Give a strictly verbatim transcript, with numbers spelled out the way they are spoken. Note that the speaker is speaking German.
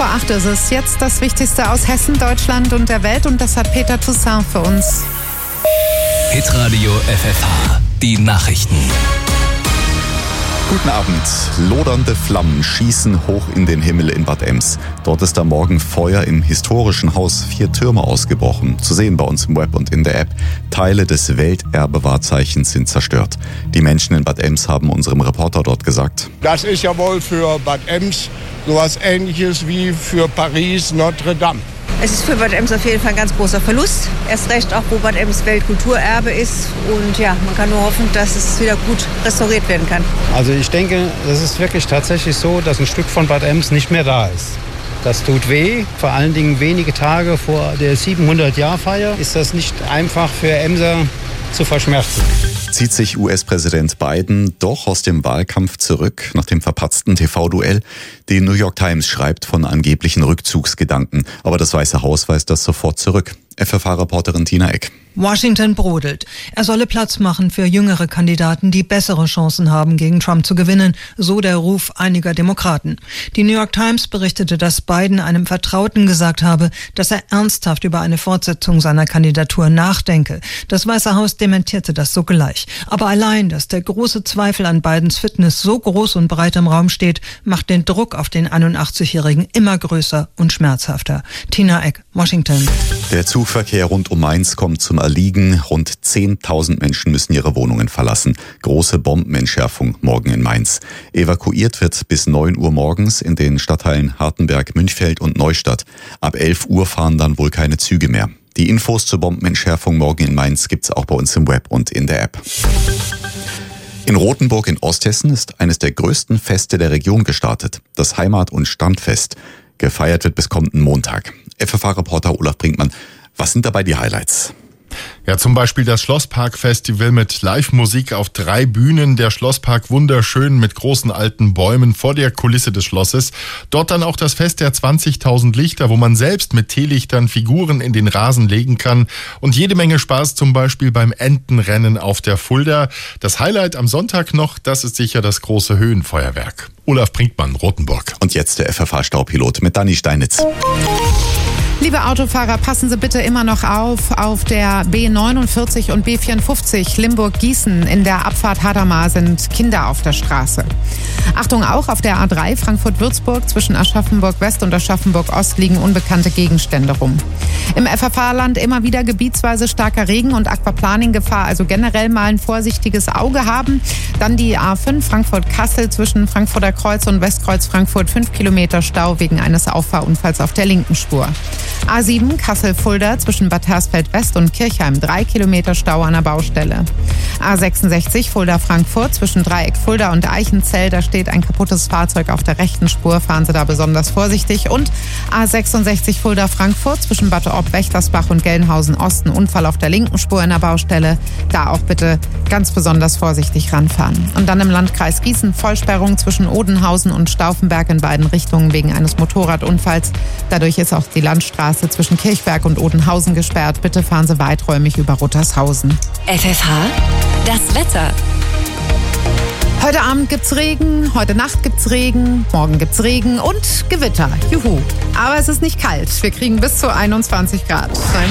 vor acht ist es. Jetzt das Wichtigste aus Hessen, Deutschland und der Welt. Und das hat Peter Toussaint für uns. Hitradio F F H, die Nachrichten. Guten Abend. Lodernde Flammen schießen hoch in den Himmel in Bad Ems. Dort ist am Morgen Feuer im historischen Haus Vier Türme ausgebrochen. Zu sehen bei uns im Web und in der App. Teile des Welterbe-Wahrzeichens sind zerstört. Die Menschen in Bad Ems haben unserem Reporter dort gesagt: Das ist ja wohl für Bad Ems sowas Ähnliches wie für Paris Notre Dame. Es ist für Bad Ems auf jeden Fall ein ganz großer Verlust. Erst recht auch, wo Bad Ems Weltkulturerbe ist. Und ja, man kann nur hoffen, dass es wieder gut restauriert werden kann. Also ich denke, es ist wirklich tatsächlich so, dass ein Stück von Bad Ems nicht mehr da ist. Das tut weh. Vor allen Dingen wenige Tage vor der siebenhundert-Jahr-Feier ist das nicht einfach für Emser zu verschmerzen. Zieht sich U S-Präsident Biden doch aus dem Wahlkampf zurück nach dem verpatzten T V-Duell? Die New York Times schreibt von angeblichen Rückzugsgedanken, aber das Weiße Haus weist das sofort zurück. F F H-Reporterin Tina Eck. Washington brodelt. Er solle Platz machen für jüngere Kandidaten, die bessere Chancen haben, gegen Trump zu gewinnen, so der Ruf einiger Demokraten. Die New York Times berichtete, dass Biden einem Vertrauten gesagt habe, dass er ernsthaft über eine Fortsetzung seiner Kandidatur nachdenke. Das Weiße Haus dementierte das sogleich. Aber allein, dass der große Zweifel an Bidens Fitness so groß und breit im Raum steht, macht den Druck auf den einundachtzigjährigen immer größer und schmerzhafter. Tina Eck, Washington. Der Zugverkehr rund um Mainz kommt zum Erliegen. Rund zehntausend Menschen müssen ihre Wohnungen verlassen. Große Bombenentschärfung morgen in Mainz. Evakuiert wird bis neun Uhr morgens in den Stadtteilen Hartenberg, Münchfeld und Neustadt. Ab elf Uhr fahren dann wohl keine Züge mehr. Die Infos zur Bombenentschärfung morgen in Mainz gibt's auch bei uns im Web und in der App. In Rothenburg in Osthessen ist eines der größten Feste der Region gestartet. Das Heimat- und Standfest. Gefeiert wird bis kommenden Montag. F F H-Reporter Olaf Brinkmann. Was sind dabei die Highlights? Ja, zum Beispiel das Schlosspark-Festival mit Live-Musik auf drei Bühnen. Der Schlosspark wunderschön mit großen alten Bäumen vor der Kulisse des Schlosses. Dort dann auch das Fest der zwanzigtausend Lichter, wo man selbst mit Teelichtern Figuren in den Rasen legen kann. Und jede Menge Spaß zum Beispiel beim Entenrennen auf der Fulda. Das Highlight am Sonntag noch, das ist sicher das große Höhenfeuerwerk. Olaf Brinkmann, Rothenburg. Und jetzt der F F H-Staupilot mit Dani Steinitz. Liebe Autofahrer, passen Sie bitte immer noch auf, auf der B neunundvierzig und B vierundfünfzig Limburg-Gießen in der Abfahrt Hadamar sind Kinder auf der Straße. Achtung, auch auf der A drei Frankfurt-Würzburg zwischen Aschaffenburg-West und Aschaffenburg-Ost liegen unbekannte Gegenstände rum. Im F F H-Land immer wieder gebietsweise starker Regen und Aquaplaning-Gefahr, also generell mal ein vorsichtiges Auge haben. Dann die A fünf Frankfurt-Kassel zwischen Frankfurter Kreuz und Westkreuz Frankfurt, fünf Kilometer Stau wegen eines Auffahrunfalls auf der linken Spur. A sieben Kassel-Fulda zwischen Bad Hersfeld-West und Kirchheim, drei Kilometer Stau an der Baustelle. A sechsundsechzig Fulda-Frankfurt zwischen Dreieck Fulda und Eichenzell, da steht ein kaputtes Fahrzeug auf der rechten Spur, fahren Sie da besonders vorsichtig. Und A sechsundsechzig Fulda-Frankfurt zwischen Bad Orb-Wächtersbach und Gelnhausen-Osten, Unfall auf der linken Spur in der Baustelle, da auch bitte ganz besonders vorsichtig ranfahren. Und dann im Landkreis Gießen Vollsperrung zwischen Odenhausen und Stauffenberg in beiden Richtungen wegen eines Motorradunfalls. Dadurch ist auch die Landstraße zwischen Kirchberg und Odenhausen gesperrt. Bitte fahren Sie weiträumig über Ruttershausen. F F H, das Wetter. Heute Abend gibt's Regen, heute Nacht gibt's Regen, morgen gibt's Regen und Gewitter. Juhu. Aber es ist nicht kalt. Wir kriegen bis zu einundzwanzig Grad.